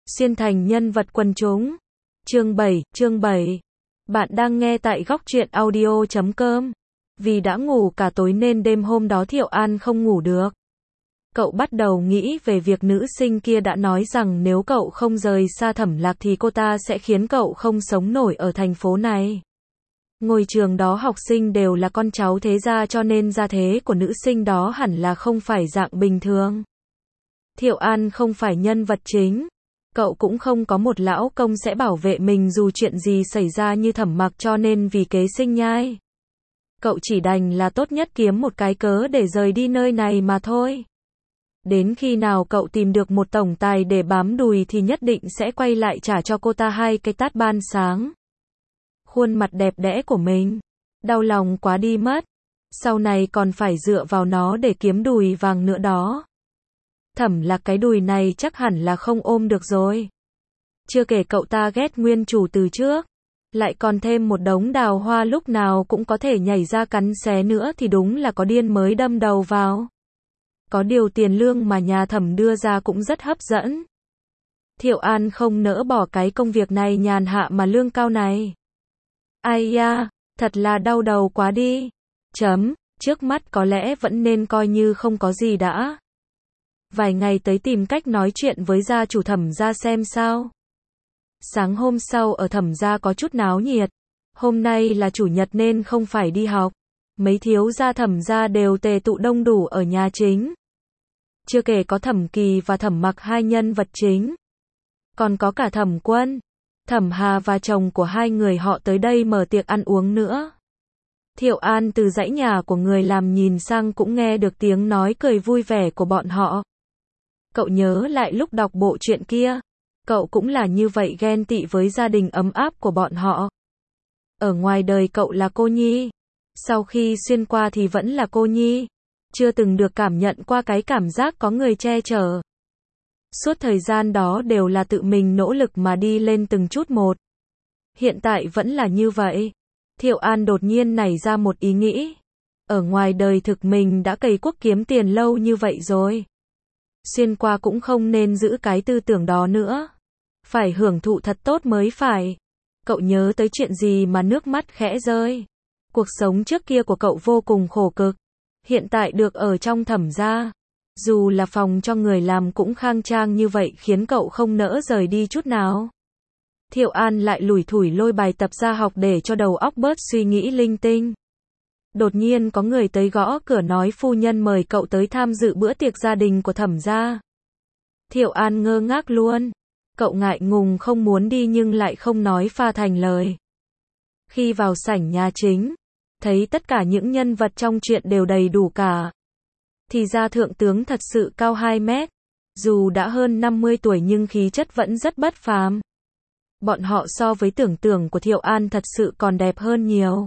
Xuyên thành nhân vật quần chúng. Chương 7. Bạn đang nghe tại góc truyện audio.com. Vì đã ngủ cả tối nên đêm hôm đó Thiệu An không ngủ được. Cậu bắt đầu nghĩ về việc nữ sinh kia đã nói rằng nếu cậu không rời xa Thẩm Lạc thì cô ta sẽ khiến cậu không sống nổi ở thành phố này. Ngôi trường đó học sinh đều là con cháu thế gia cho nên gia thế của nữ sinh đó hẳn là không phải dạng bình thường. Thiệu An không phải nhân vật chính. Cậu cũng không có một lão công sẽ bảo vệ mình dù chuyện gì xảy ra như Thẩm Mặc cho nên vì kế sinh nhai. Cậu chỉ đành là tốt nhất kiếm một cái cớ để rời đi nơi này mà thôi. Đến khi nào cậu tìm được một tổng tài để bám đùi thì nhất định sẽ quay lại trả cho cô ta 2 cái tát ban sáng. Khuôn mặt đẹp đẽ của mình. Đau lòng quá đi mất. Sau này còn phải dựa vào nó để kiếm đùi vàng nữa đó. Thẩm Lạc cái đùi này chắc hẳn là không ôm được rồi. Chưa kể cậu ta ghét nguyên chủ từ trước. Lại còn thêm một đống đào hoa lúc nào cũng có thể nhảy ra cắn xé nữa thì đúng là có điên mới đâm đầu vào. Có điều tiền lương mà nhà Thẩm đưa ra cũng rất hấp dẫn. Thiệu An không nỡ bỏ cái công việc này nhàn hạ mà lương cao này. Ai da, thật là đau đầu quá đi. Trước mắt có lẽ vẫn nên coi như không có gì đã. Vài ngày tới tìm cách nói chuyện với gia chủ Thẩm gia xem sao. Sáng hôm sau ở Thẩm gia có chút náo nhiệt. Hôm nay là chủ nhật nên không phải đi học. Mấy thiếu gia Thẩm gia đều tề tụ đông đủ ở nhà chính. Chưa kể có Thẩm Kỳ và Thẩm Mặc hai nhân vật chính. Còn có cả Thẩm Quân, Thẩm Hà và chồng của hai người họ tới đây mở tiệc ăn uống nữa. Thiệu An từ dãy nhà của người làm nhìn sang cũng nghe được tiếng nói cười vui vẻ của bọn họ. Cậu nhớ lại lúc đọc bộ truyện kia, cậu cũng là như vậy, ghen tị với gia đình ấm áp của bọn họ. Ở ngoài đời cậu là cô nhi, sau khi xuyên qua thì vẫn là cô nhi, chưa từng được cảm nhận qua cái cảm giác có người che chở. Suốt thời gian đó đều là tự mình nỗ lực mà đi lên từng chút một. Hiện tại vẫn là như vậy. Thiệu An đột nhiên nảy ra một ý nghĩ. Ở ngoài đời thực mình đã cày cuốc kiếm tiền lâu như vậy rồi. Xuyên qua cũng không nên giữ cái tư tưởng đó nữa. Phải hưởng thụ thật tốt mới phải. Cậu nhớ tới chuyện gì mà nước mắt khẽ rơi. Cuộc sống trước kia của cậu vô cùng khổ cực. Hiện tại được ở trong Thẩm gia. Dù là phòng cho người làm cũng khang trang như vậy khiến cậu không nỡ rời đi chút nào. Thiệu An lại lủi thủi lôi bài tập ra học để cho đầu óc bớt suy nghĩ linh tinh. Đột nhiên có người tới gõ cửa nói phu nhân mời cậu tới tham dự bữa tiệc gia đình của Thẩm gia. Thiệu An ngơ ngác luôn. Cậu ngại ngùng không muốn đi nhưng lại không nói pha thành lời. Khi vào sảnh nhà chính, thấy tất cả những nhân vật trong truyện đều đầy đủ cả. Thì ra thượng tướng thật sự cao 2 mét. Dù đã hơn 50 tuổi nhưng khí chất vẫn rất bất phàm. Bọn họ so với tưởng tượng của Thiệu An thật sự còn đẹp hơn nhiều.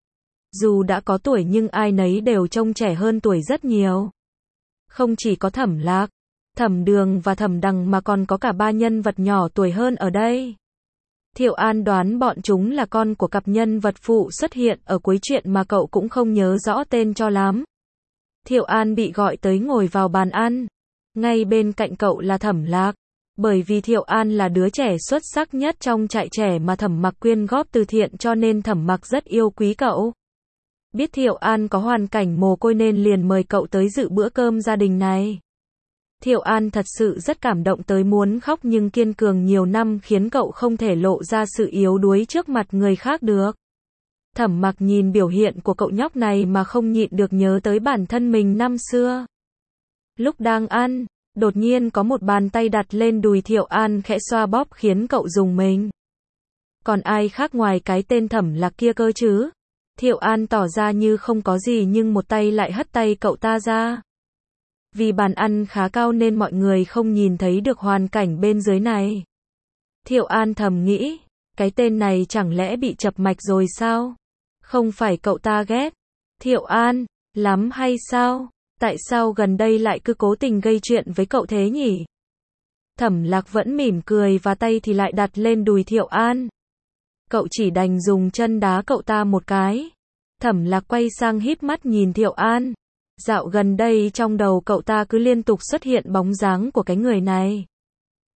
Dù đã có tuổi nhưng ai nấy đều trông trẻ hơn tuổi rất nhiều. Không chỉ có Thẩm Lạc, Thẩm Đường và Thẩm Đằng mà còn có cả 3 nhân vật nhỏ tuổi hơn ở đây. Thiệu An đoán bọn chúng là con của cặp nhân vật phụ xuất hiện ở cuối truyện mà cậu cũng không nhớ rõ tên cho lắm. Thiệu An bị gọi tới ngồi vào bàn ăn. Ngay bên cạnh cậu là Thẩm Lạc. Bởi vì Thiệu An là đứa trẻ xuất sắc nhất trong trại trẻ mà Thẩm Mặc quyên góp từ thiện cho nên Thẩm Mặc rất yêu quý cậu. Biết Thiệu An có hoàn cảnh mồ côi nên liền mời cậu tới dự bữa cơm gia đình này. Thiệu An thật sự rất cảm động tới muốn khóc nhưng kiên cường nhiều năm khiến cậu không thể lộ ra sự yếu đuối trước mặt người khác được. Thẩm Mặc nhìn biểu hiện của cậu nhóc này mà không nhịn được nhớ tới bản thân mình năm xưa. Lúc đang ăn, đột nhiên có một bàn tay đặt lên đùi Thiệu An khẽ xoa bóp khiến cậu rùng mình. Còn ai khác ngoài cái tên Thẩm Lạc kia cơ chứ? Thiệu An tỏ ra như không có gì nhưng một tay lại hất tay cậu ta ra. Vì bàn ăn khá cao nên mọi người không nhìn thấy được hoàn cảnh bên dưới này. Thiệu An thầm nghĩ, cái tên này chẳng lẽ bị chập mạch rồi sao? Không phải cậu ta ghét Thiệu An lắm hay sao? Tại sao gần đây lại cứ cố tình gây chuyện với cậu thế nhỉ? Thẩm Lạc vẫn mỉm cười và tay thì lại đặt lên đùi Thiệu An. Cậu chỉ đành dùng chân đá cậu ta một cái. Thẩm Lạc quay sang híp mắt nhìn Thiệu An. Dạo gần đây trong đầu cậu ta cứ liên tục xuất hiện bóng dáng của cái người này.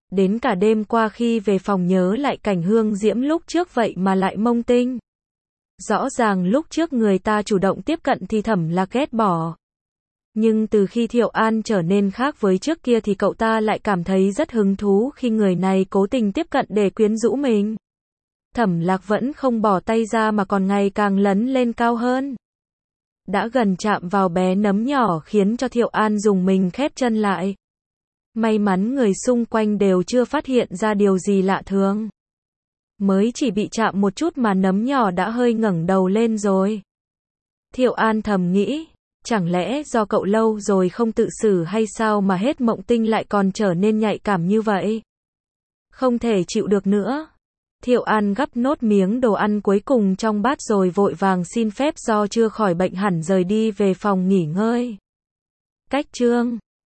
Đến cả đêm qua khi về phòng nhớ lại cảnh Hương Diễm lúc trước vậy mà lại mông tinh. Rõ ràng lúc trước người ta chủ động tiếp cận thì Thẩm Lạc ghét bỏ. Nhưng từ khi Thiệu An trở nên khác với trước kia thì cậu ta lại cảm thấy rất hứng thú khi người này cố tình tiếp cận để quyến rũ mình. Thẩm Lạc vẫn không bỏ tay ra mà còn ngày càng lấn lên cao hơn. Đã gần chạm vào bé nấm nhỏ khiến cho Thiệu An dùng mình khép chân lại. May mắn người xung quanh đều chưa phát hiện ra điều gì lạ thường. Mới chỉ bị chạm một chút mà nấm nhỏ đã hơi ngẩng đầu lên rồi. Thiệu An thầm nghĩ, chẳng lẽ do cậu lâu rồi không tự xử hay sao mà hết Mộng Tinh lại còn trở nên nhạy cảm như vậy? Không thể chịu được nữa. Thiệu An gắp nốt miếng đồ ăn cuối cùng trong bát rồi vội vàng xin phép do chưa khỏi bệnh hẳn rời đi về phòng nghỉ ngơi. Cách chương